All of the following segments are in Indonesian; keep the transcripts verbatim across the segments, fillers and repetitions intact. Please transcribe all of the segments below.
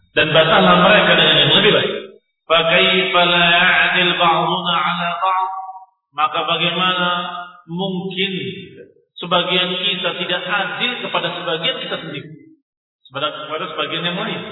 dan bantahlah mereka dengan yang lebih baik. Fa kaifa la ya'dil ba'duna 'ala ba'd? Maka bagaimana mungkin sebagian kita tidak adil kepada sebagian kita sendiri, kepada sebagian yang lain.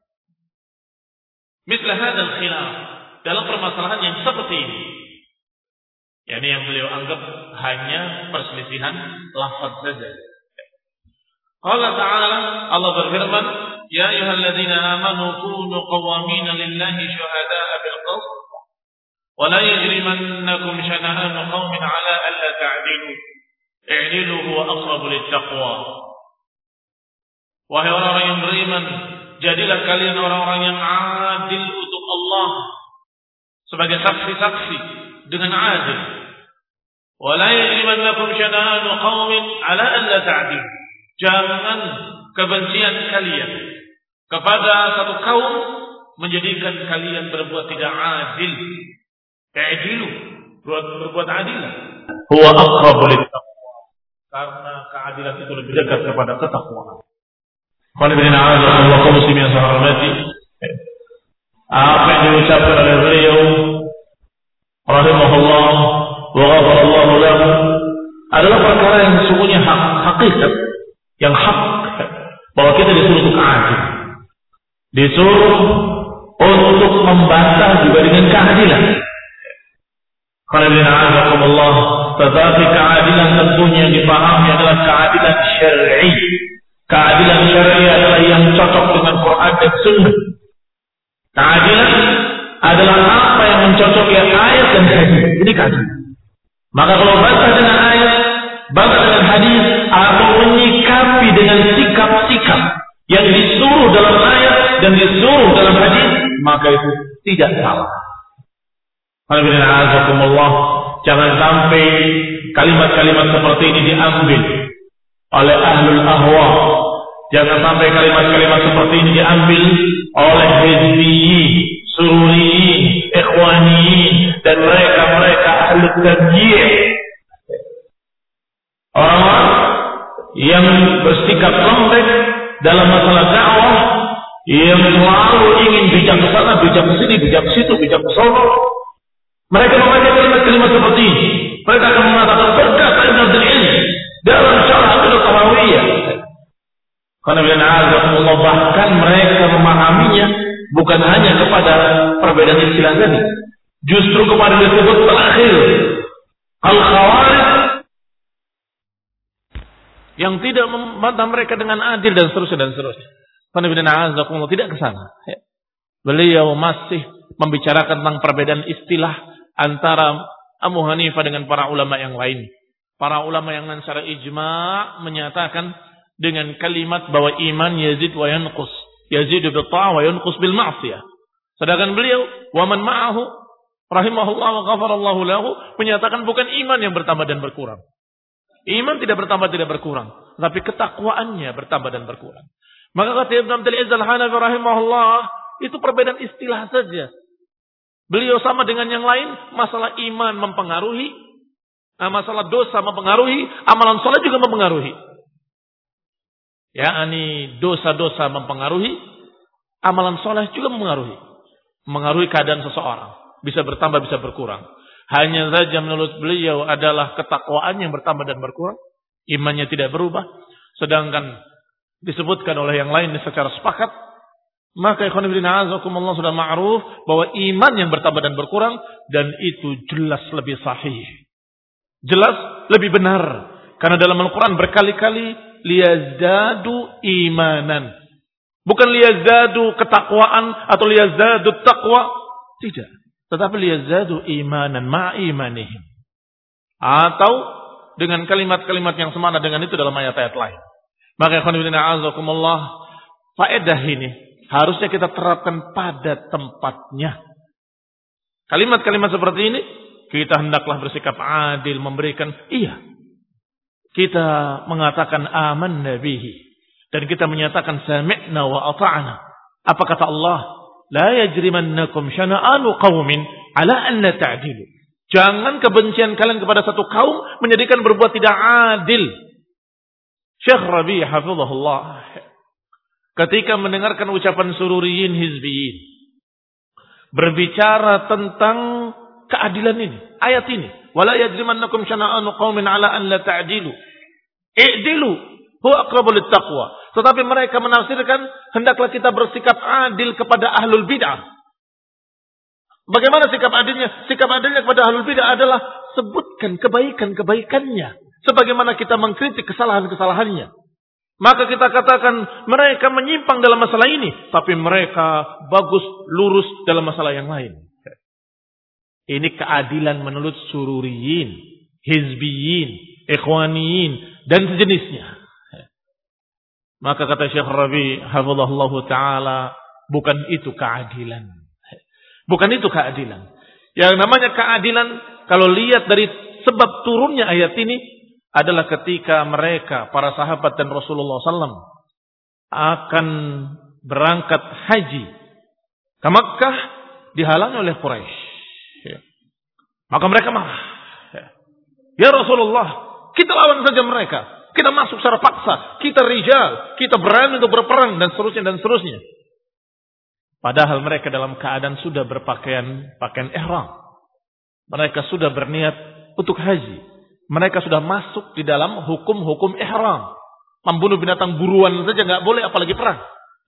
Misal hadzal khilaf, dalam permasalahan yang seperti ini, yakni yang beliau anggap hanya perselisihan lafaz saja. Allah Ta'ala, Allah berfirman, ya ayyuhalladzina amanu kunu qawwamina lillahi syuhada'a bil qist wa la yajrimannakum shana'anu qaumin 'ala alla ta'dilu i'dilu huwa aqrabu littaqwa. Wahai orang-orang yang beriman, jadilah kalian orang-orang yang adil untuk Allah sebagai saksi-saksi dengan adil. Wa la yajrimannakum shana'anu qaumin 'ala alla ta'dilu. Jangan kebencian kalian kepada satu kaum menjadikan kalian berbuat tidak adil. Ta'dilu, berbuat adil. Huwa aqrabu littaqwa. Karena keadilan itu lebih dekat kepada ketakwaan. Qul inna a'udzu billahi min syarri apa yang diucapkan oleh beliau rahimahullah wa ghafarallahu lahu adalah perkara yang sesungguhnya hak, hakikat yang hak, bahwa kita disuruh untuk adil, disuruh untuk membantah juga dengan keadilan. Alhamdulillah, tetapi keadilan tentunya yang dipahami adalah keadilan syar'i. Keadilan syar'i adalah yang cocok dengan Quran dan Sunnah. Keadilan adalah apa yang mencocoki ayat dan hadis. Ini keadilan. Maka kalau bantah dengan ayat, bantah dengan hadis, atau menyikapi dengan sikap-sikap yang disuruh dalam ayat dan disuruh dalam hadis, maka itu tidak salah. Alhamdulillah, jangan sampai kalimat-kalimat seperti ini diambil oleh ahlul ahwa. Jangan sampai kalimat-kalimat seperti ini diambil oleh hizbiyyin, sururiyyin, ikhwaniyyin, dan mereka-mereka ahlul tabyih. Orang-orang yang bersikap lembek dalam masalah dakwah, yang selalu ingin bijak ke sana, bijak ke sini, bijak ke situ, bijak ke sana. Mereka memakai kalimat-kalimat seperti ini. Mereka akan mengatakan berkata Ibnu Abdul Ilm dalam syarah At-Tahawiyah. Karena Allah, bahkan mereka memahaminya bukan hanya kepada perbedaan istilah tadi, justru kepada disebut terakhir al-khawarij yang tidak membantah mereka dengan adil dan seterusnya dan seterusnya. Karena tidak ke sana. Beliau masih membicarakan tentang perbedaan istilah antara Abu Hanifah dengan para ulama yang lain. Para ulama yang secara ijma' menyatakan dengan kalimat bahwa iman yazid wa yanqus, yazidu bil ta'ah wa yanqus bil ma'siyah. Sedangkan beliau wa man ma'ahu rahimahullah wa ghafarallahu lahu menyatakan bukan iman yang bertambah dan berkurang. Iman tidak bertambah tidak berkurang, tapi ketakwaannya bertambah dan berkurang. Maka kata Ibnu Abdul Aziz Al-Hanafi rahimahullah, itu perbedaan istilah saja. Beliau sama dengan yang lain, masalah iman mempengaruhi, masalah dosa mempengaruhi, amalan soleh juga mempengaruhi. Ya, ini dosa-dosa mempengaruhi, amalan soleh juga mempengaruhi. Mengaruhi keadaan seseorang. Bisa bertambah, bisa berkurang. Hanya saja menurut beliau adalah ketakwaan yang bertambah dan berkurang. Imannya tidak berubah. Sedangkan disebutkan oleh yang lain secara sepakat, maka ikhwan fillah azakumullah sudah ma'ruf bahwa iman yang bertambah dan berkurang, dan itu jelas lebih sahih. Jelas lebih benar. Karena dalam Al-Quran berkali-kali liyazdadu imanan. Bukan liyazdadu ketakwaan atau liyazdadu taqwa. Tidak. Tetapi liyazdadu imanan ma'imanihim. Atau dengan kalimat-kalimat yang semana dengan itu dalam ayat-ayat lain. Maka ikhwan fillah azakumullah, faedah ini harusnya kita terapkan pada tempatnya. Kalimat-kalimat seperti ini, kita hendaklah bersikap adil, memberikan, iya. Kita mengatakan aman nabihi. Dan kita menyatakan sami'na wa ata'na. Apa kata Allah? La yajrimannakum syana'anu qawmin ala anna ta'dilu. Jangan kebencian kalian kepada satu kaum menjadikan berbuat tidak adil. Syekh Rabi' hafizahullah ketika mendengarkan ucapan sururiyin hizbiyin, berbicara tentang keadilan ini, ayat ini, wala yajrimannakum syana'anu qaumin ala an la ta'dilu, i'dilu huwa aqrabu littaqwa. Tetapi mereka menafsirkan hendaklah kita bersikap adil kepada ahlul bid'ah. Bagaimana sikap adilnya? Sikap adilnya kepada ahlul bid'ah adalah sebutkan kebaikan-kebaikannya sebagaimana kita mengkritik kesalahan-kesalahannya. Maka kita katakan mereka menyimpang dalam masalah ini, tapi mereka bagus, lurus dalam masalah yang lain. Ini keadilan menurut sururiyin, hizbiyin, ikhwaniyin, dan sejenisnya. Maka kata Syekh Rabi hafizahullah ta'ala, bukan itu keadilan. Bukan itu keadilan. Yang namanya keadilan, kalau lihat dari sebab turunnya ayat ini, adalah ketika mereka, para sahabat dan Rasulullah sallallahu alaihi wasallam, akan berangkat haji ke Makkah, dihalangi oleh Quraisy. Maka mereka marah. Ya Rasulullah, kita lawan saja mereka. Kita masuk secara paksa. Kita rijal. Kita berani untuk berperang dan seterusnya dan seterusnya. Padahal mereka dalam keadaan sudah berpakaian pakaian ihram. Mereka sudah berniat untuk haji. Mereka sudah masuk di dalam hukum-hukum ihram. Membunuh binatang buruan saja nggak boleh, apalagi perang.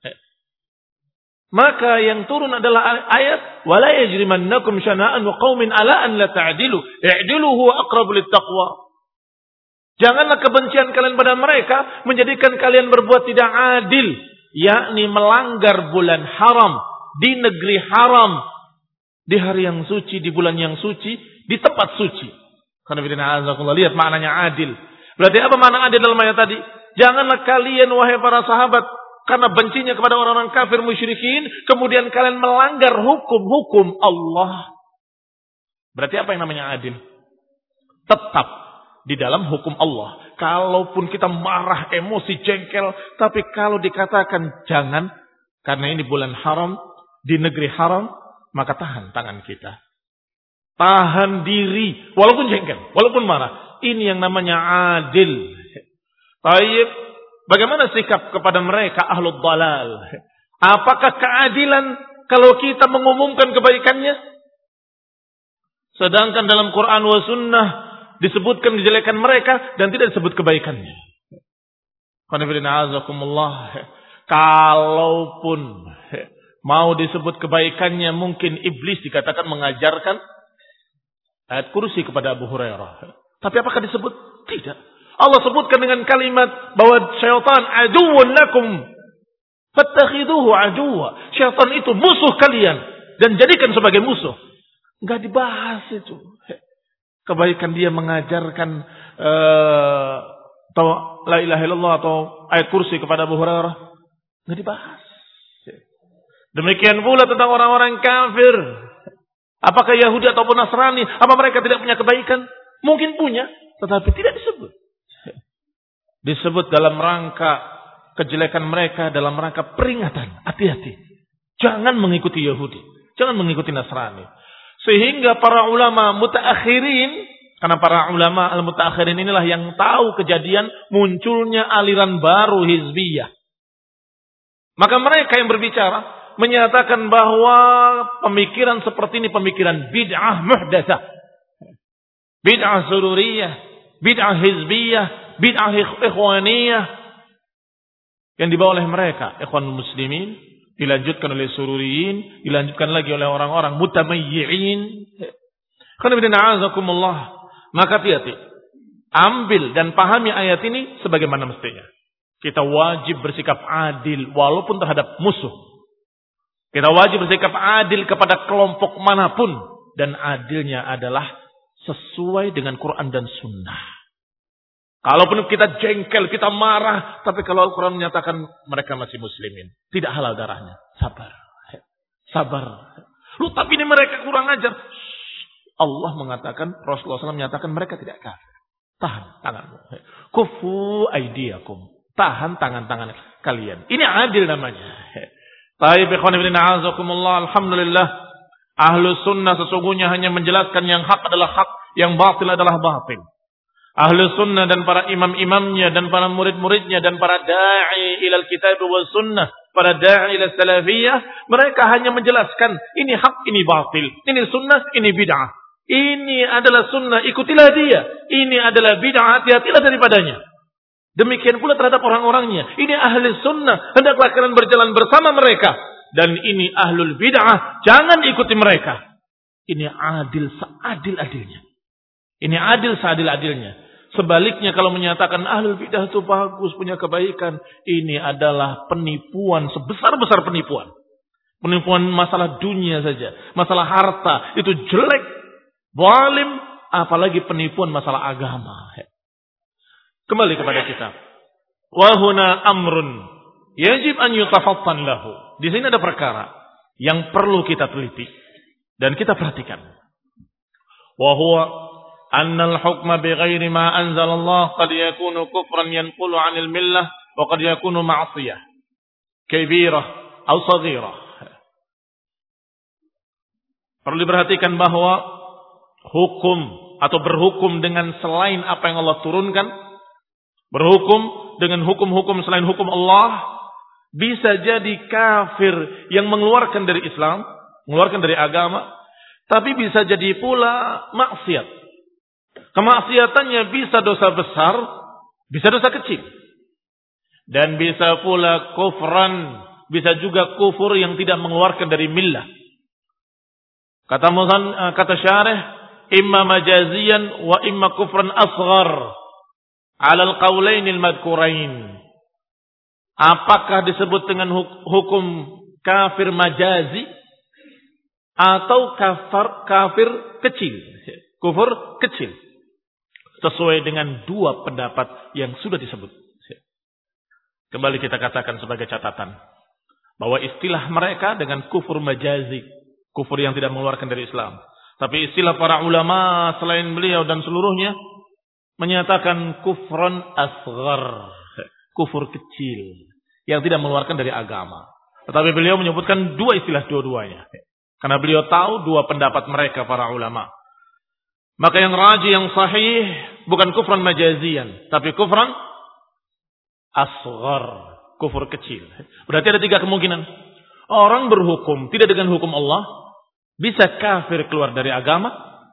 Maka yang turun adalah ayat wala yajrimannakum syana'anu qaumin ala an la ta'dilu i'dilu huwa aqrabu littaqwa. Janganlah kebencian kalian pada mereka menjadikan kalian berbuat tidak adil, yakni melanggar bulan haram, di negeri haram, di hari yang suci, di bulan yang suci, di tempat suci. Karena bidana azakullah, lihat maknanya adil. Berarti apa makna adil dalam ayat tadi? Janganlah kalian wahai para sahabat, karena bencinya kepada orang-orang kafir musyrikin, kemudian kalian melanggar hukum-hukum Allah. Berarti apa yang namanya adil? Tetap di dalam hukum Allah. Kalaupun kita marah, emosi, jengkel, tapi kalau dikatakan jangan, karena ini bulan haram, di negeri haram, maka tahan tangan kita. Tahan diri, walaupun jengkel, walaupun marah. Ini yang namanya adil. Baik, bagaimana sikap kepada mereka ahlul dalal? Apakah keadilan kalau kita mengumumkan kebaikannya? Sedangkan dalam Quran wa sunnah disebutkan kejelekan mereka dan tidak disebut kebaikannya. Kalaupun mau disebut kebaikannya, mungkin iblis dikatakan mengajarkan ayat kursi kepada Abu Hurairah. Tapi apakah disebut? Tidak. Allah sebutkan dengan kalimat bahwa syaitan aduwwun lakum fattakhiduhu aduwwa. Syaitan itu musuh kalian dan jadikan sebagai musuh. Enggak dibahas itu. Kebaikan dia mengajarkan uh, atau la ilaha illallah atau ayat kursi kepada Abu Hurairah, enggak dibahas. Demikian pula tentang orang-orang kafir. Apakah Yahudi ataupun Nasrani, apa mereka tidak punya kebaikan? Mungkin punya, tetapi tidak disebut. Disebut dalam rangka kejelekan mereka, dalam rangka peringatan. Hati-hati. Jangan mengikuti Yahudi, jangan mengikuti Nasrani. Sehingga para ulama mutaakhirin, karena para ulama al-mutaakhirin inilah yang tahu kejadian munculnya aliran baru hizbiyah. Maka mereka yang berbicara menyatakan bahwa pemikiran seperti ini pemikiran bid'ah muhdatsah. Bid'ah sururiyah, bid'ah hizbiyah, bid'ah ikhwaniyah yang dibawa oleh mereka, ikhwan muslimin. Dilanjutkan oleh sururiyin, dilanjutkan lagi oleh orang-orang mutamayyi'in. Karena bidana azakumullah, maka hati-hati. Ambil dan pahami ayat ini sebagaimana mestinya. Kita wajib bersikap adil walaupun terhadap musuh. Kita wajib bersikap adil kepada kelompok manapun. Dan adilnya adalah sesuai dengan Quran dan Sunnah. Kalaupun kita jengkel, kita marah, tapi kalau Al-Quran menyatakan mereka masih muslimin, tidak halal darahnya, sabar, sabar. Lu tapi ini mereka kurang ajar. Allah mengatakan, Rasulullah shallallahu alaihi wasallam menyatakan mereka tidak kafir. Tahan tanganmu. Kufu aidiakum. Tahan tangan-tangan kalian. Ini adil namanya. Baik, ikhwan fillah, a'azakumullah. Alhamdulillah. Ahlu sunnah sesungguhnya hanya menjelaskan yang hak adalah hak, yang batil adalah batil. Ahlu sunnah dan para imam-imamnya dan para murid-muridnya dan para da'i ilal kitab wa sunnah para da'i ila salafiyah, mereka hanya menjelaskan ini hak, ini batil, ini sunnah, ini bid'ah. Ini adalah sunnah, ikutilah dia. Ini adalah bid'ah, hati-hatilah daripadanya. Demikian pula terhadap orang-orangnya. Ini ahli sunnah, hendaklah kalian berjalan bersama mereka. Dan ini ahlul bid'ah, jangan ikuti mereka. Ini adil seadil-adilnya. Ini adil seadil-adilnya. Sebaliknya kalau menyatakan ahlul bidah itu bagus, punya kebaikan, ini adalah penipuan, sebesar-besar penipuan. Penipuan masalah dunia saja, masalah harta, itu jelek, zalim, apalagi penipuan masalah agama. Kembali kepada kita. Wa huna amrun yajib an yutafattan lahu. Di sini ada perkara yang perlu kita teliti dan kita perhatikan. Wa huwa أن الحكم بغير ما أنزل الله قد يكون كفرا ينقل عن الملة وقد يكون معصية كبيرة أو صغيرة. Perlu diperhatikan bahwa hukum atau berhukum dengan selain apa yang Allah turunkan, berhukum dengan hukum-hukum selain hukum Allah, bisa jadi kafir yang mengeluarkan dari Islam, mengeluarkan dari agama, tapi bisa jadi pula maksiat. Kemaksiatannya bisa dosa besar, bisa dosa kecil. Dan bisa pula kufran, bisa juga kufur yang tidak mengeluarkan dari millah. Kata Muzan, kata syarih, imma majaziyan wa imma kufran asghar ala al-qawlain al-madhkurain. Apakah disebut dengan hukum kafir majazi atau kafir kafir kecil, kufur kecil? Sesuai dengan dua pendapat yang sudah disebut. Kembali kita katakan sebagai catatan bahwa istilah mereka dengan kufur majazi, kufur yang tidak mengeluarkan dari Islam. Tapi istilah para ulama selain beliau dan seluruhnya menyatakan kufran asghar, kufur kecil yang tidak mengeluarkan dari agama. Tetapi beliau menyebutkan dua istilah dua-duanya. Karena beliau tahu dua pendapat mereka para ulama. Maka yang rajih, yang sahih, bukan kufran majazian, tapi kufran asghar, kufur kecil. Berarti ada tiga kemungkinan. Orang berhukum tidak dengan hukum Allah, bisa kafir keluar dari agama,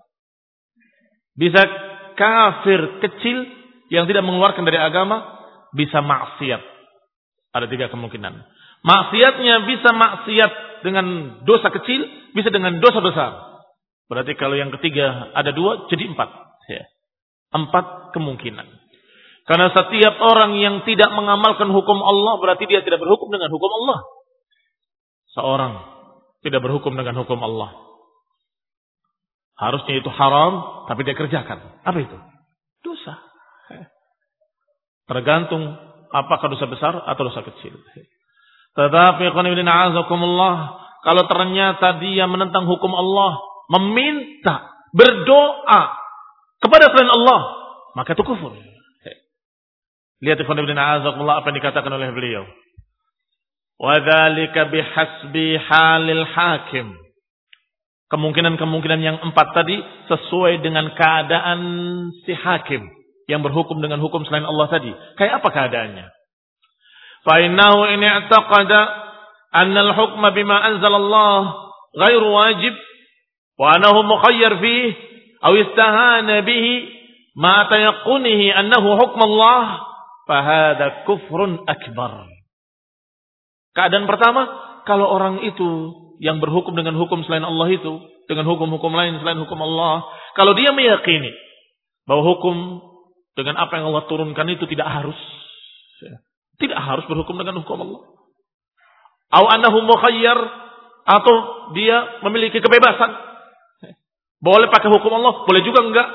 bisa kafir kecil yang tidak mengeluarkan dari agama, bisa maksiat. Ada tiga kemungkinan. Maksiatnya bisa maksiat dengan dosa kecil, bisa dengan dosa besar. Berarti kalau yang ketiga ada dua, jadi empat. Ya. Empat kemungkinan. Karena setiap orang yang tidak mengamalkan hukum Allah, berarti dia tidak berhukum dengan hukum Allah. Seorang tidak berhukum dengan hukum Allah. Harusnya itu haram, tapi dia kerjakan. Apa itu? Dosa. Ya. Tergantung apakah dosa besar atau dosa kecil. Ya. Tetapi kalau ternyata dia menentang hukum Allah, meminta, berdoa kepada selain Allah, maka itu kufur. Lihat ikhwan ibn a'azakumullah apa yang dikatakan oleh beliau. Wa dzalika bihasbi halil hakim. Kemungkinan-kemungkinan yang empat tadi sesuai dengan keadaan si hakim yang berhukum dengan hukum selain Allah tadi. Kayak apa keadaannya? Fa innahu in i'taqada anna al-hukma bima anzalallah ghairu wajib wa annahu mukhayyar fihi aw istahana bihi ma tayaqqunihi annahu hukm Allah fa hadha kufrun akbar. Keadaan pertama, kalau orang itu yang berhukum dengan hukum selain Allah itu, dengan hukum-hukum lain selain hukum Allah, kalau dia meyakini bahwa hukum dengan apa yang Allah turunkan itu tidak harus, tidak harus berhukum dengan hukum Allah. Aw annahu mukhayyar, atau dia memiliki kebebasan. Boleh pakai hukum Allah, boleh juga enggak.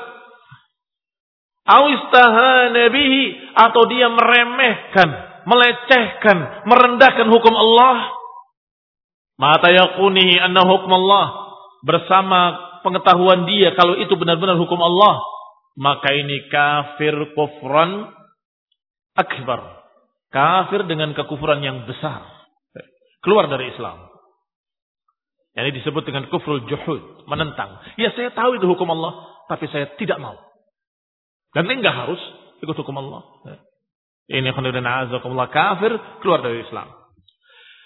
Aw istahana bihi, atau dia meremehkan, melecehkan, merendahkan hukum Allah. Ma tayaqunihi anna hukum Allah, bersama pengetahuan dia kalau itu benar-benar hukum Allah, maka ini kafir kufran akbar. Kafir dengan kekufuran yang besar. Keluar dari Islam. Yang ini disebut dengan kufrul juhud, menentang. Ya saya tahu itu hukum Allah, tapi saya tidak mau. Dan ini enggak harus ikut hukum Allah. Ini khonibun a'azakumullah, kafir, keluar dari Islam.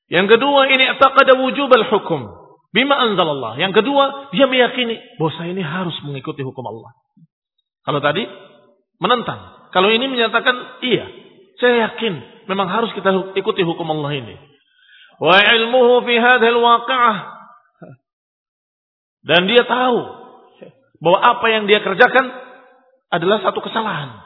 Yang kedua, ini i'taqada wujubal hukum bima anzalallah. Yang kedua, dia meyakini bahwa saya ini harus mengikuti hukum Allah. Kalau tadi menentang, kalau ini menyatakan iya, saya yakin memang harus kita ikuti hukum Allah ini. Wa ilmuhu fi hadhil waqi'ah, dan dia tahu bahwa apa yang dia kerjakan adalah satu kesalahan.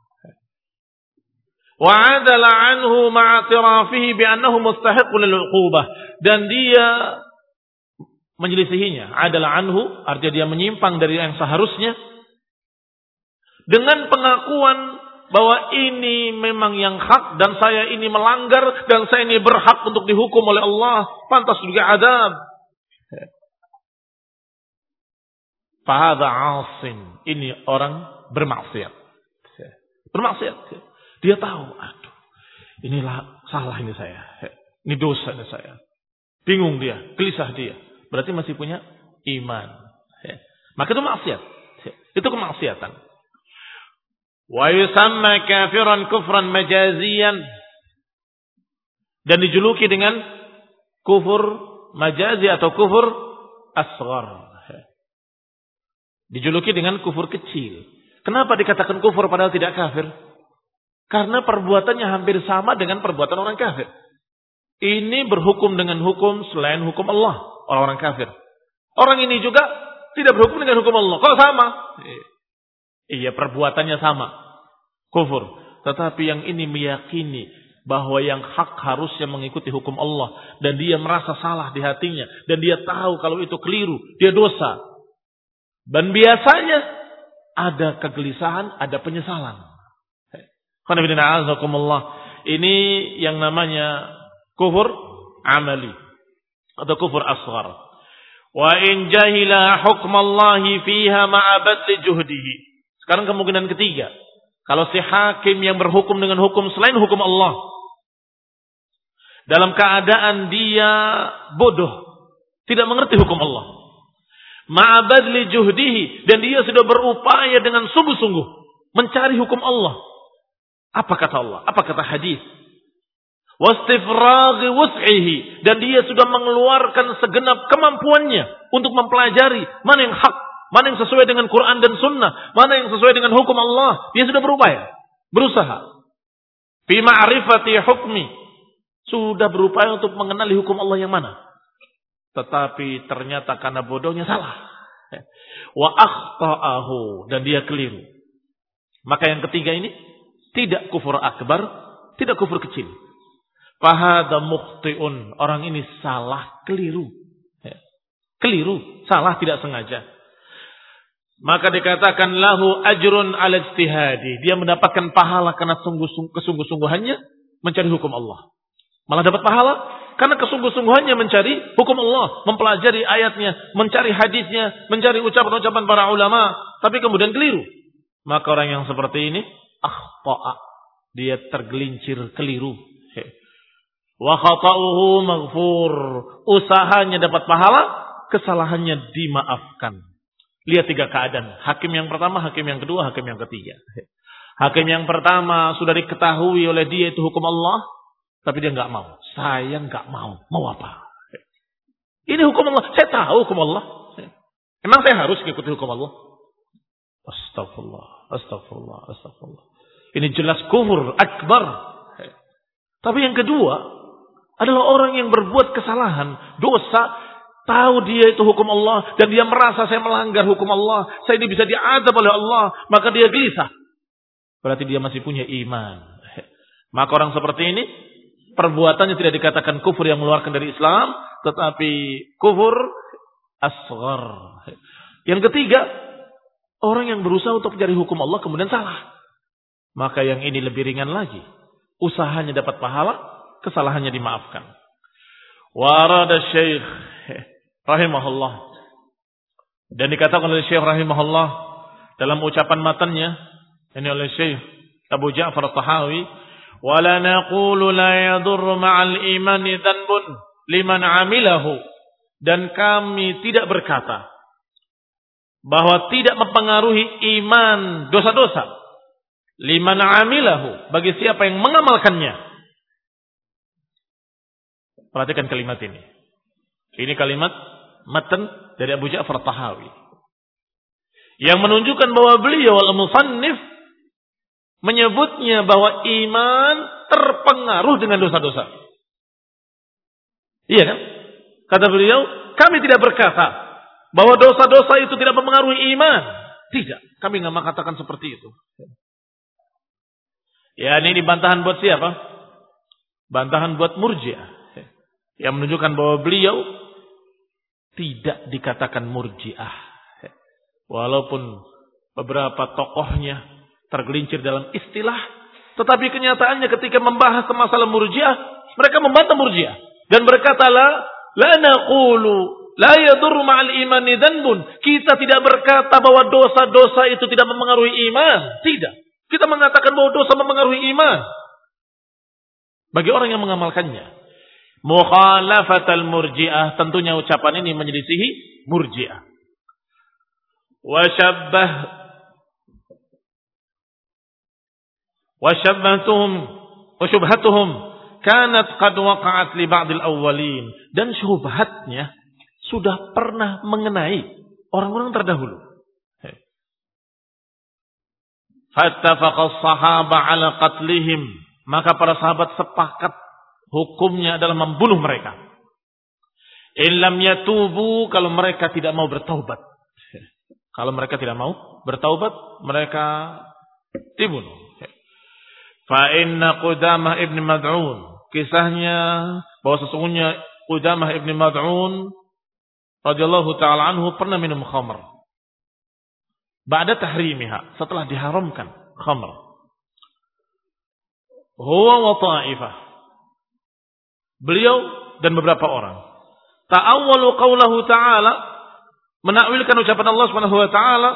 Wa 'adala 'anhu ma'atirafihi bi annahu mustahiqqun lil 'uqubah, dan dia menyelisihinya. 'Adala 'anhu artinya dia menyimpang dari yang seharusnya dengan pengakuan bahwa ini memang yang hak dan saya ini melanggar dan saya ini berhak untuk dihukum oleh Allah, pantas juga azab. Fahadha 'asin, ini orang bermaksiat. Bermaksiat. Dia tahu, aduh, inilah salah ini saya. Ini dosa ini saya. Bingung dia, gelisah dia. Berarti masih punya iman. Maka itu maksiat. Itu kemaksiatan. Wa yusamma kafiran kufran majaziyan. Dan dijuluki dengan kufur majazi atau kufur asghar. Dijuluki dengan kufur kecil. Kenapa dikatakan kufur padahal tidak kafir? Karena perbuatannya hampir sama dengan perbuatan orang kafir. Ini berhukum dengan hukum selain hukum Allah, orang-orang kafir. Orang ini juga tidak berhukum dengan hukum Allah. Kok sama? Iya, perbuatannya sama. Kufur. Tetapi yang ini meyakini bahwa yang hak harusnya mengikuti hukum Allah. Dan dia merasa salah di hatinya. Dan dia tahu kalau itu keliru. Dia dosa. Dan biasanya ada kegelisahan, ada penyesalan. Ini yang namanya kufur amali atau kufur asghar. Wa in jahila hukmallahi fiha ma'a badli juhdihi. Sekarang kemungkinan ketiga. Kalau si hakim yang berhukum dengan hukum selain hukum Allah, dalam keadaan dia bodoh, tidak mengerti hukum Allah, ma'a badli juhdihi, dan dia sudah berupaya dengan sungguh-sungguh mencari hukum Allah. Apa kata Allah? Apa kata hadis? Wastifraghi wus'ihi, dan dia sudah mengeluarkan segenap kemampuannya untuk mempelajari mana yang hak, mana yang sesuai dengan Quran dan Sunnah, mana yang sesuai dengan hukum Allah. Dia sudah berupaya, berusaha. Fi ma'rifati hukmi, sudah berupaya untuk mengenali hukum Allah yang mana. Tetapi ternyata karena bodohnya salah. Wa akhta'ahu, dan dia keliru. Maka yang ketiga ini tidak kufur akbar, tidak kufur kecil. Fahadha mukhti'un, orang ini salah, keliru. Keliru, salah tidak sengaja. Maka dikatakan lahu ajrun ala ijtihadi. Dia mendapatkan pahala karena kesungguh-sungguhannya mencari hukum Allah. Malah dapat pahala karena kesungguh-sungguhannya mencari hukum Allah, mempelajari ayatnya, mencari hadisnya, mencari ucapan-ucapan para ulama, tapi kemudian keliru. Maka orang yang seperti ini akhta'a, dia tergelincir keliru. Wa khata'uhu maghfur, usahanya dapat pahala, kesalahannya dimaafkan. Lihat tiga keadaan. Hakim yang pertama, hakim yang kedua, hakim yang ketiga. Hakim yang pertama sudah diketahui oleh dia itu hukum Allah, tapi dia nggak mau. Saya nggak mau. Mau apa? Ini hukum Allah. Saya tahu hukum Allah. Emang saya harus mengikuti hukum Allah? Astagfirullah, astagfirullah, astagfirullah. Ini jelas kufur akbar. Tapi yang kedua adalah orang yang berbuat kesalahan, dosa, tahu dia itu hukum Allah dan dia merasa saya melanggar hukum Allah, saya ini bisa diazab oleh Allah, maka dia gelisah. Berarti dia masih punya iman. Maka orang seperti ini perbuatannya tidak dikatakan kufur yang mengeluarkan dari Islam, tetapi kufur asghar. Yang ketiga, orang yang berusaha untuk mencari hukum Allah kemudian salah. Maka yang ini lebih ringan lagi. Usahanya dapat pahala, kesalahannya dimaafkan. Warada Syekh rahimahullah. Dan dikatakan oleh Syekh rahimahullah dalam ucapan matanya, ini oleh Syekh Abu Ja'far At-Tahawi, "Wala naqulu la yadurru ma'al imani dhanbun liman 'amilahu." Dan kami tidak berkata bahwa tidak mempengaruhi iman dosa-dosa liman 'amilahu, bagi siapa yang mengamalkannya. Perhatikan kalimat ini. Ini kalimat matan dari Abu Ja'far Tahawi. Yang menunjukkan bahwa beliau al-musannif menyebutnya bahwa iman terpengaruh dengan dosa-dosa. Iya kan? Kata beliau, kami tidak berkata bahwa dosa-dosa itu tidak mempengaruhi iman. Tidak, kami nggak mengatakan seperti itu. Ya, ini bantahan buat siapa? Bantahan buat Murji'ah. Yang menunjukkan bahwa beliau tidak dikatakan Murji'ah. Walaupun beberapa tokohnya tergelincir dalam istilah, tetapi kenyataannya ketika membahas masalah Murji'ah, mereka membantah Murji'ah dan berkata la la naqulu la yadur ma'al imani dhanbun. Kita tidak berkata bahwa dosa-dosa itu tidak mempengaruhi iman. Tidak. Kita mengatakan bahwa dosa mempengaruhi iman. Bagi orang yang mengamalkannya. Mukhalafatal Murji'ah, tentunya ucapan ini menyelisihi Murji'ah. Wa syabbah wa syabbatuhum wa syubhatuhum kanat qad waqa'at li ba'dil awwalin, dan syubhatnya sudah pernah mengenai orang-orang terdahulu. Fattafaqa as-sahaba 'ala qatlihim, maka para sahabat sepakat hukumnya adalah membunuh mereka. In lam yatubu, kalau mereka tidak mau bertaubat. Kalau mereka tidak mau bertaubat, mereka dibunuh. Fa inna Qudamah ibn Mad'un, kisahnya bahwa sesungguhnya Qudamah ibn Mad'un radhiyallahu taala anhu pernah minum khamr. Ba'da tahrimiha, setelah diharamkan khamr. Huwa wa ta'ifah, beliau dan beberapa orang. Ta'awwalu qawlahu ta'ala, menakwilkan ucapan Allah Subhanahu wa taala,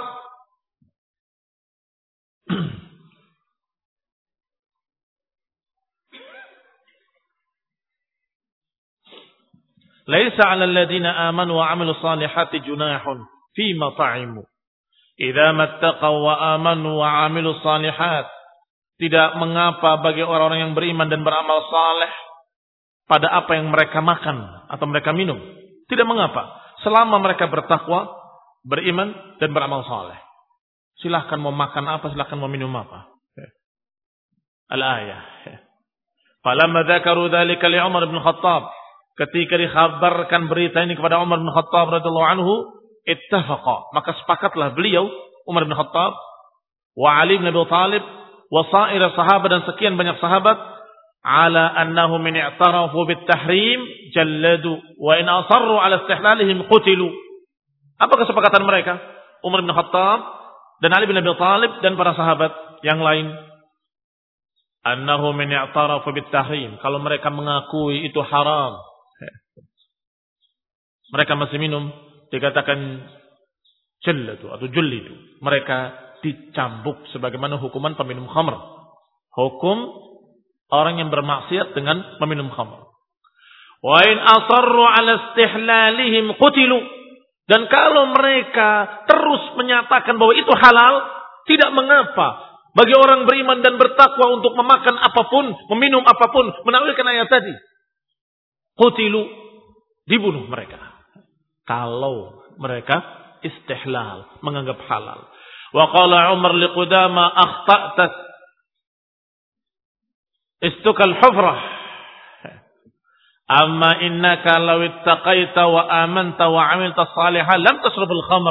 laisa 'alal ladzina amanu wa 'amilus salihati junahun fima ta'imu idza mattaqaw wa amanu wa 'amilus salihat. Tidak mengapa bagi orang-orang yang beriman dan beramal saleh pada apa yang mereka makan atau mereka minum. Tidak mengapa selama mereka bertakwa, beriman dan beramal saleh. Silahkan mau makan apa, silahkan mau minum apa. Al-ayah. Falamma dzakaru dzalika li Umar bin Khattab, ketika dikhabarkan berita ini kepada Umar bin Khattab radhiyallahu anhu, ittafaqa, maka sepakatlah beliau Umar bin Khattab wa Ali bin Abi Thalib wa sa'ir sahabat, dan sekian banyak sahabat, ala annahu min i'tarafu bit tahrim jalladu wa in asarru ala istihlalihim qutilu. Apa kesepakatan mereka? Umar bin Khattab dan Ali bin Abi Thalib dan para sahabat yang lain, annahu min i'tarafu bit tahrim, kalau mereka mengakui itu haram, mereka masih minum, dikatakan jalladu atau jullidu, mereka dicambuk sebagaimana hukuman peminum khamr. Hukum orang yang bermaksiat dengan meminum khamr. Wa in asarru ala istihlalihim qutilu, dan kalau mereka terus menyatakan bahwa itu halal, tidak mengapa bagi orang beriman dan bertakwa untuk memakan apapun, meminum apapun, menakwilkan ayat tadi. Qutilu, dibunuh mereka. Kalau mereka istihlal, menganggap halal. Wa qala Umar li Qudama akhta'ta istukal hufrah, amma innaka law ittaqaita wa amanta wa 'amilta shalihan lam tashrabul khamr.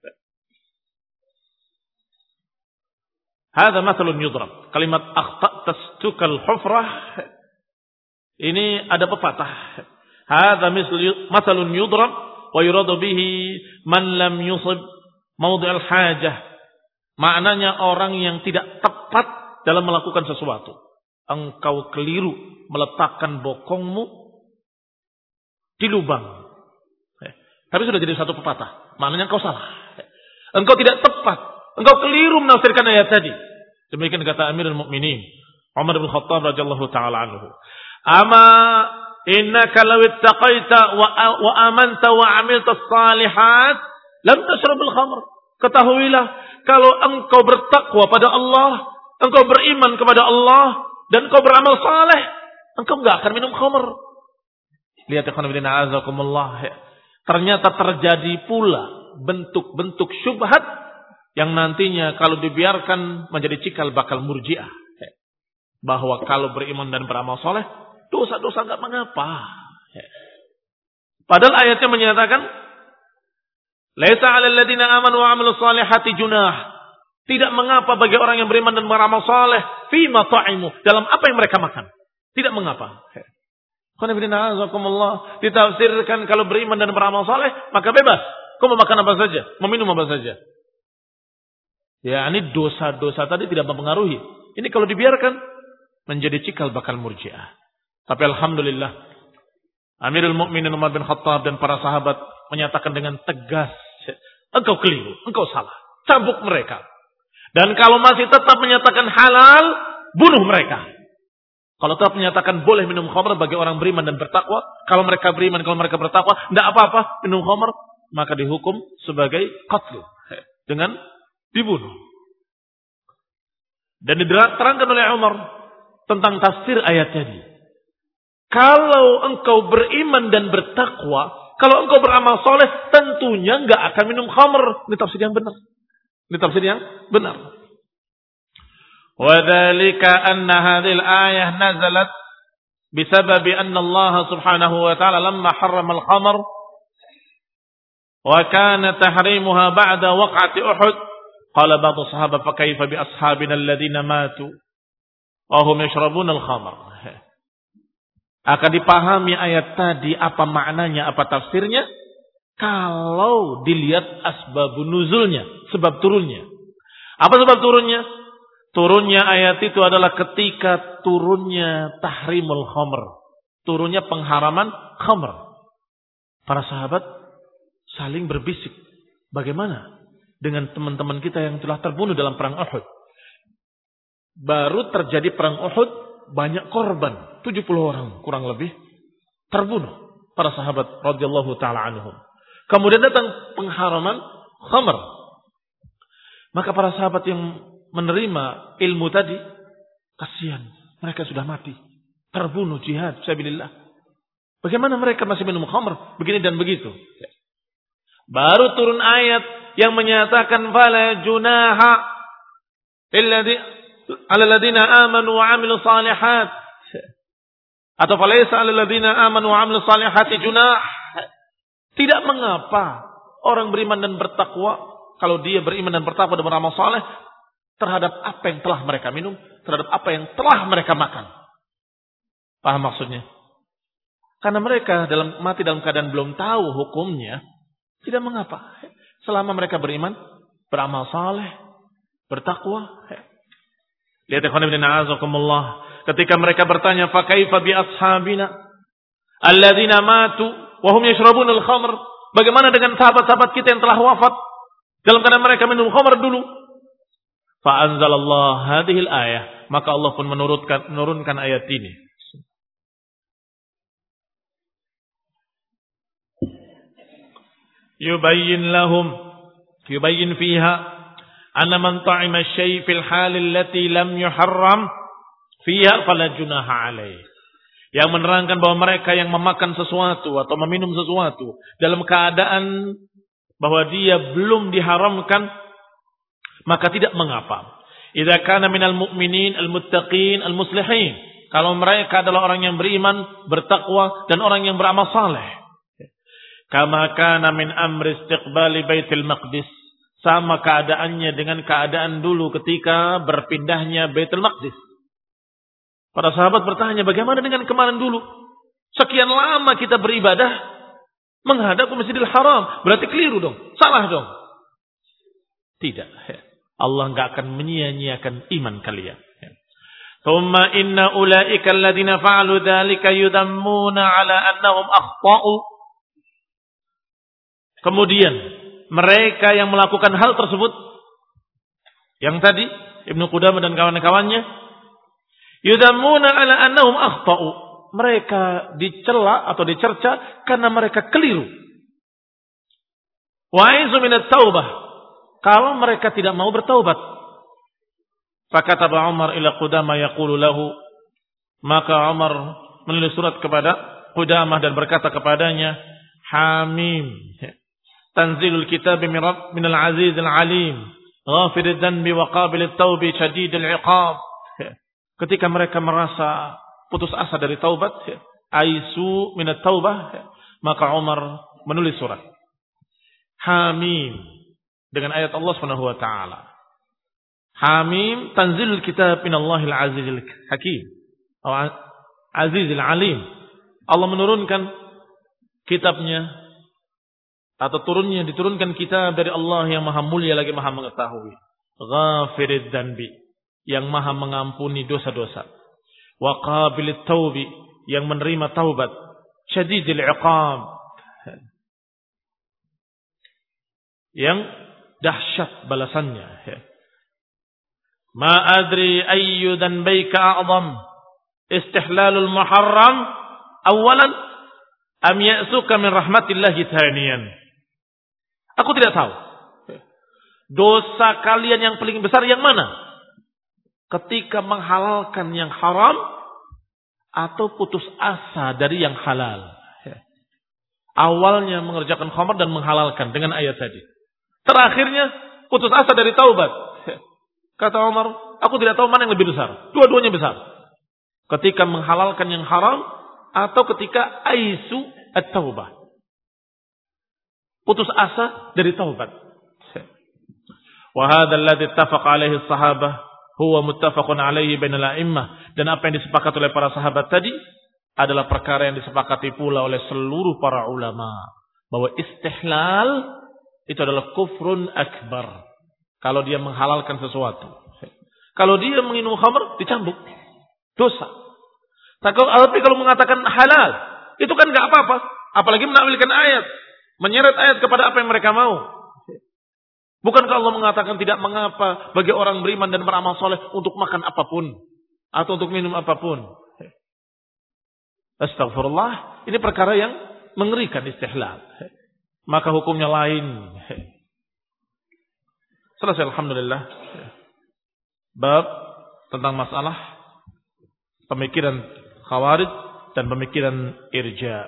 Hadha mathalun yudrab. Kalimat akhta'ta istukal hufrah ini ada pepatah. Hadha mathalun yudrab wa yuradu bihi man lam yusib mawdi'al hajah. Maknanya orang yang tidak tepat dalam melakukan sesuatu. Engkau keliru meletakkan bokongmu di lubang. Eh, tapi sudah jadi satu pepatah. Maknanya engkau salah. Eh, engkau tidak tepat. Engkau keliru menafsirkan ayat tadi. Demikian kata Amirul Mukminin Umar bin Khattab radhiyallahu taala anhu. Ama innaka law ittaqaita wa, wa amanta wa 'amilta shalihat lam tashrabul khamr. Ketahuilah, kalau engkau bertakwa pada Allah, engkau beriman kepada Allah, dan engkau beramal saleh, engkau enggak akan minum khamr. Lihat ikhwan fillah azakumullah. Ternyata terjadi pula bentuk-bentuk syubhat yang nantinya kalau dibiarkan menjadi cikal bakal murji'ah. Bahwa kalau beriman dan beramal soleh, dosa-dosa enggak mengapa. Padahal ayatnya menyatakan, laisa 'alal ladzina amanu wa 'amilus solihati junah. Tidak mengapa bagi orang yang beriman dan beramal soleh, fima ta'imu, dalam apa yang mereka makan. Tidak mengapa. Ditafsirkan kalau beriman dan beramal soleh, maka bebas. Kau mau makan apa saja, meminum apa saja. Ya, ini dosa-dosa tadi tidak mempengaruhi. Ini kalau dibiarkan menjadi cikal bakal murji'ah. Tapi alhamdulillah, Amirul Mukminin Umar bin Khattab dan para sahabat menyatakan dengan tegas, engkau keliru, engkau salah. Cambuk mereka. Dan kalau masih tetap menyatakan halal, bunuh mereka. Kalau tetap menyatakan boleh minum khamr bagi orang beriman dan bertakwa, kalau mereka beriman, kalau mereka bertakwa, tidak apa-apa minum khamr, maka dihukum sebagai qatl, dengan dibunuh. Dan diterangkan oleh Umar tentang tafsir ayat tadi. Kalau engkau beriman dan bertakwa, kalau engkau beramal soleh, tentunya enggak akan minum khamr. Ini tafsir yang benar. Ini tafsir yang benar. وذلك أن هذه الآية نزلت بسبب أن الله سبحانه وتعالى لما حرم الخمر وكان تحريمها بعد وقعة أحد قال بعض الصحابة فكيف بأصحابنا الذين ماتوا وهم يشربون الخمر. Akan dipahami ayat tadi apa maknanya, apa tafsirnya kalau dilihat asbabun nuzulnya, sebab turunnya. Apa sebab turunnya? Turunnya ayat itu adalah ketika turunnya tahrimul khamr. Turunnya pengharaman khamr. Para sahabat saling berbisik. Bagaimana dengan teman-teman kita yang telah terbunuh dalam perang Uhud? Baru terjadi perang Uhud, banyak korban. tujuh puluh orang kurang lebih terbunuh. Para sahabat radhiyallahu ta'ala anhum. Kemudian datang pengharaman khamr. Maka para sahabat yang menerima ilmu tadi, kasihan, mereka sudah mati, terbunuh jihad fisabilillah. Bagaimana mereka masih minum khamr begini dan begitu? Baru turun ayat yang menyatakan fala junaha illadzi 'alal ladzina amanu wa 'amilus shalihat, atau falaysa 'alal ladzina amanu wa 'amilus shalihati junah. Tidak mengapa orang beriman dan bertakwa, kalau dia beriman dan bertakwa dan beramal saleh, terhadap apa yang telah mereka minum, terhadap apa yang telah mereka makan. Paham maksudnya? Karena mereka dalam mati dalam keadaan belum tahu hukumnya, tidak mengapa. Selama mereka beriman, beramal saleh, bertakwa. Lihat ikhwan fillah azakumullah, ketika mereka bertanya, "Fa kaifa bi ashabina alladzina matu wa hum yashrabunal khamr?" Bagaimana dengan sahabat-sahabat kita yang telah wafat dalam keadaan mereka minum khamr dulu? Fa'anzalallah hadhil ayah, maka Allah pun menurunkan menurunkan ayat ini. Yubayyin lahum, yubayyin fiha anna man ta'ima asy-syai' fil hal allati lam yuharram fiha fala junaha alaih. Yang menerangkan bahwa mereka yang memakan sesuatu atau meminum sesuatu dalam keadaan bahwa dia belum diharamkan, maka tidak mengapa. Idza kana minal mu'minin al-muttaqin al-muslihin. Kalau mereka adalah orang yang beriman, bertakwa dan orang yang beramal saleh. Kama kana min amri istiqbali Baitul Maqdis. Sama keadaannya dengan keadaan dulu ketika berpindahnya Baitul Maqdis. Para sahabat bertanya, bagaimana dengan kemarin dulu? Sekian lama kita beribadah menghadap ke Masjidil Haram. Berarti keliru dong. Salah dong. Tidak. Allah enggak akan menyia-nyiakan iman kalian. Thumma inna ulaika alladziina fa'alu dzalika yudammuna 'ala annahum akhta'u. Kemudian mereka yang melakukan hal tersebut, yang tadi Ibnu Qudamah dan kawan-kawannya, yudammuna 'ala annahum akhta'u. Mereka dicela atau dicerca karena mereka keliru. Wa aizu minat taubah. Kalau mereka tidak mau bertaubat. Fakataba Umar ila Qudamah yaqulu lahu. Maka Umar menulis surat kepada Qudamah dan berkata kepadanya, Hamim, tanzilul kitab min al-aziz al-alim, ghafir dzanbi wa qabil at-taubi syadid al-iqab. Ketika mereka merasa putus asa dari taubat, aisu min at-taubah, maka Umar menulis surat Hamim dengan ayat Allah Subhanahu wa taala. Hamim tanzilul kitab min Allahil azizil hakim. Atau azizil alim. Allah menurunkan kitabnya atau turunnya diturunkan kitab dari Allah yang maha mulia lagi maha mengetahui. Ghafirid dzanbi, yang maha mengampuni dosa-dosa. Wa qabilit taubi, yang menerima taubat. Syadidil iqab, yang dahsyat balasannya. Ma adri ayyu dhanbayka a'zam, istihlalul muharram awalan am ya'suka min rahmatillahi thaniyan. Aku tidak tahu dosa kalian yang paling besar yang mana, ketika menghalalkan yang haram atau putus asa dari yang halal. Awalnya mengerjakan khamar dan menghalalkan dengan ayat tadi, terakhirnya putus asa dari taubat. Kata Umar, aku tidak tahu mana yang lebih besar. Dua-duanya besar. Ketika menghalalkan yang haram atau ketika aisu at-taubah, putus asa dari taubat. Wa hadha alladhi ittafaqa alaihi as-sahabah huwa muttafaqun alaihi bainal a'immah. Dan apa yang disepakati oleh para sahabat tadi adalah perkara yang disepakati pula oleh seluruh para ulama, bahwa istihlal itu adalah kufrun akbar. Kalau dia menghalalkan sesuatu, kalau dia minum khamr dicambuk, dosa. Tapi kalau mengatakan halal, itu kan nggak apa-apa. Apalagi menakwilkan ayat, menyeret ayat kepada apa yang mereka mau. Bukankah Allah mengatakan tidak mengapa bagi orang beriman dan beramal soleh untuk makan apapun atau untuk minum apapun? Astagfirullah, ini perkara yang mengerikan istihlal. Maka hukumnya lain. Selesai, alhamdulillah. Bab tentang masalah pemikiran Khawarij dan pemikiran Irja.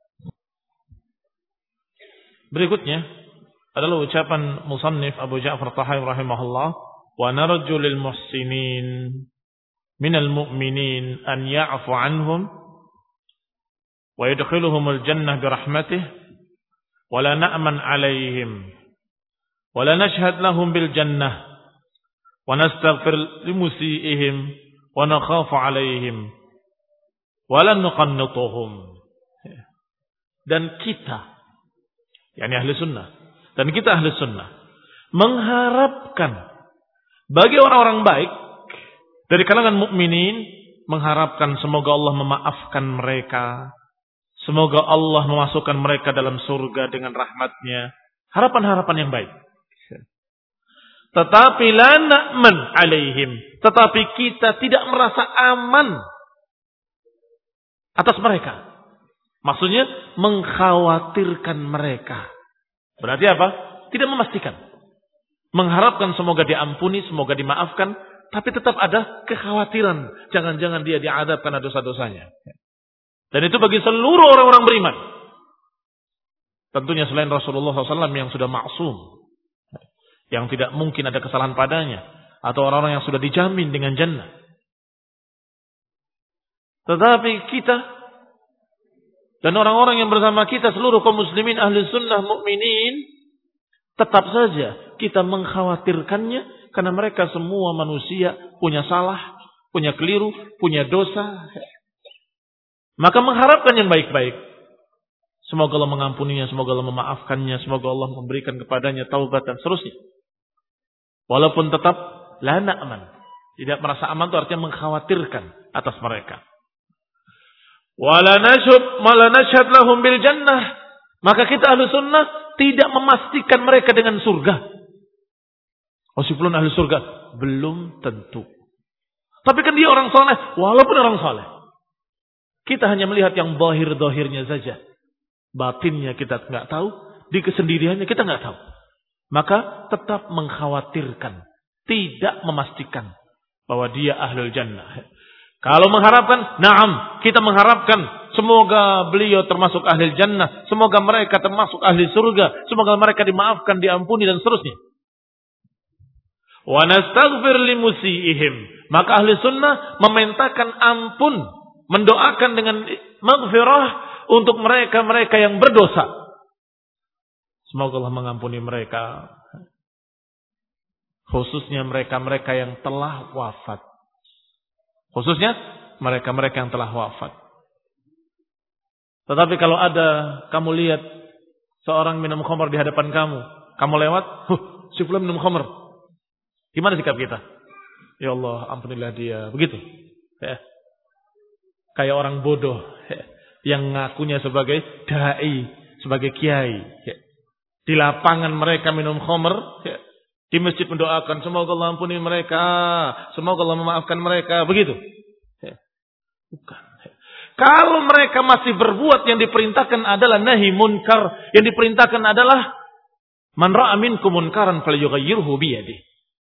Berikutnya adalah ucapan musannif Abu Ja'far Tahawi rahimahullah, wa narju lil muhsinin minal mu'minin an ya'fu anhum wa yadkhiluhumul jannah bi rahmatih wa la na'man 'alaihim wa la nashhad lahum bil jannah wa nastaghfir limusiihim wa nakhafu 'alaihim wa la nuqannituhum. Dan kita, yakni ahli sunnah, dan kita ahli sunnah mengharapkan bagi orang-orang baik dari kalangan mukminin, mengharapkan semoga Allah memaafkan mereka, semoga Allah memasukkan mereka dalam surga dengan rahmatnya, harapan-harapan yang baik. Tetapi la na'man alaihim, tetapi kita tidak merasa aman atas mereka. Maksudnya mengkhawatirkan mereka. Berarti apa? Tidak memastikan. Mengharapkan semoga diampuni, semoga dimaafkan, tapi tetap ada kekhawatiran. Jangan-jangan dia diadab karena dosa-dosanya. Dan itu bagi seluruh orang-orang beriman. Tentunya selain Rasulullah shallallahu alaihi wasallam yang sudah maksum, yang tidak mungkin ada kesalahan padanya, atau orang-orang yang sudah dijamin dengan jannah. Tetapi kita dan orang-orang yang bersama kita, seluruh kaum muslimin, ahli sunnah, mukminin, tetap saja kita mengkhawatirkannya, karena mereka semua manusia, punya salah, punya keliru, punya dosa. Maka mengharapkan yang baik-baik. Semoga Allah mengampuninya, semoga Allah memaafkannya, semoga Allah memberikan kepadanya taubat dan seterusnya. Walaupun tetap la na'man, tidak merasa aman, itu artinya mengkhawatirkan atas mereka. Wala nashhad wala nashhad lahum bil jannah, maka kita ahli sunnah tidak memastikan mereka dengan surga. Oh, si fulan ahli surga, belum tentu. Tapi kan dia orang saleh, walaupun orang saleh. Kita hanya melihat yang zahir-zahirnya saja. Batinnya kita enggak tahu, di kesendiriannya kita enggak tahu. Maka tetap mengkhawatirkan, tidak memastikan bahwa dia ahlul jannah. Kalau mengharapkan, na'am, kita mengharapkan semoga beliau termasuk ahli jannah, semoga mereka termasuk ahli surga, semoga mereka dimaafkan, diampuni dan seterusnya. Wa nastaghfir limusiihim. Maka ahli sunnah memintakan ampun, mendoakan dengan maghfirah untuk mereka-mereka yang berdosa. Semoga Allah mengampuni mereka. Khususnya mereka-mereka yang telah wafat. Khususnya mereka-mereka yang telah wafat. Tetapi kalau ada kamu lihat seorang minum khamr di hadapan kamu, kamu lewat, huh, si fulan minum khamr. Gimana sikap kita? Ya Allah, ampunilah dia. Begitu. Ya. Kayak orang bodoh ya, yang ngakunya sebagai dai, sebagai kiai. Ya. Di lapangan mereka minum khamr, ya. Di masjid mendoakan, semoga Allah ampuni mereka, semoga Allah memaafkan mereka. Begitu. Ya. Bukan. Ya. Kalau mereka masih berbuat yang diperintahkan adalah nahi munkar, yang diperintahkan adalah man ra'a minkum munkaran falyughayyirhu biyadihi.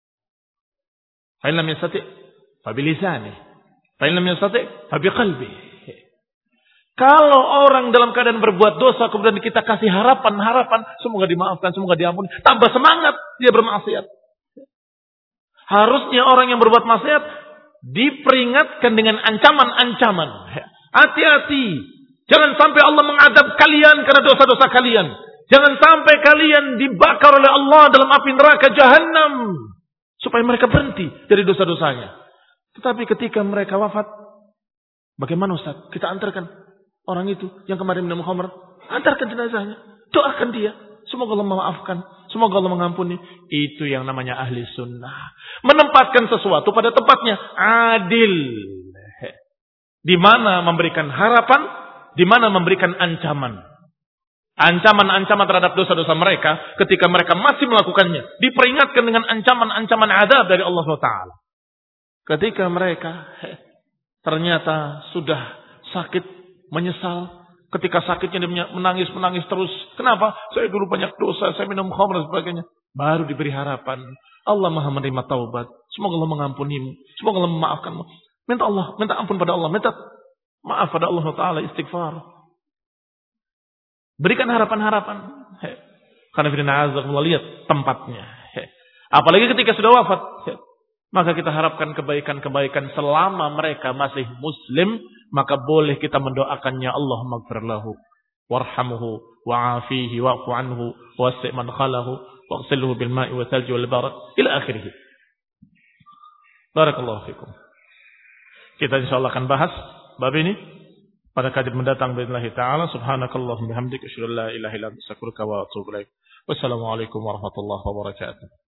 Fa in lam yastati' fa bilisanihi, fa in lam yastati' fa biqalbihi. Kalau orang dalam keadaan berbuat dosa kemudian kita kasih harapan-harapan semoga dimaafkan, semoga diampuni, tambah semangat dia bermaksiat. Harusnya orang yang berbuat maksiat diperingatkan dengan ancaman-ancaman. Hati-hati, jangan sampai Allah mengadab kalian karena dosa-dosa kalian. Jangan sampai kalian dibakar oleh Allah dalam api neraka Jahannam supaya mereka berhenti dari dosa-dosanya. Tetapi ketika mereka wafat, bagaimana Ustaz? Kita antarkan orang itu yang kemarin minum khamr, antarkan jenazahnya, doakan dia, semoga Allah memaafkan, semoga Allah mengampuni. Itu yang namanya ahli sunnah, menempatkan sesuatu pada tempatnya, adil, di mana memberikan harapan, di mana memberikan ancaman, ancaman-ancaman terhadap dosa-dosa mereka ketika mereka masih melakukannya, diperingatkan dengan ancaman-ancaman azab dari Allah subhanahu wa taala. Ketika mereka ternyata sudah sakit, menyesal, ketika sakitnya dia menangis-menangis terus. Kenapa? Saya dulu banyak dosa, saya minum khamr dan sebagainya. Baru diberi harapan. Allah Maha menerima taubat. Semoga Allah mengampunimu. Semoga Allah memaafkanmu. Minta Allah, minta ampun pada Allah, minta maaf pada Allah Taala, istighfar. Berikan harapan-harapan. Karena firman Allah, lihat tempatnya. Apalagi ketika sudah wafat. Maka kita harapkan kebaikan-kebaikan selama mereka masih muslim. Maka boleh kita mendoakannya, Allah maghfir lahu, warhamhu, wa'afihi, wa'fu anhu, wasi' man khalahu, waghsilhu bil ma'i wa thalji wal barad, ila akhirih. Barakallahu fikum. Kita insyaallah akan bahas bab ini pada kajian mendatang biidznillah taala. Subhanakallahumma bihamdika asyhadu an la ilaha illa anta astaghfiruka wa atubu ilaik. Wassalamualaikum warahmatullahi wabarakatuh.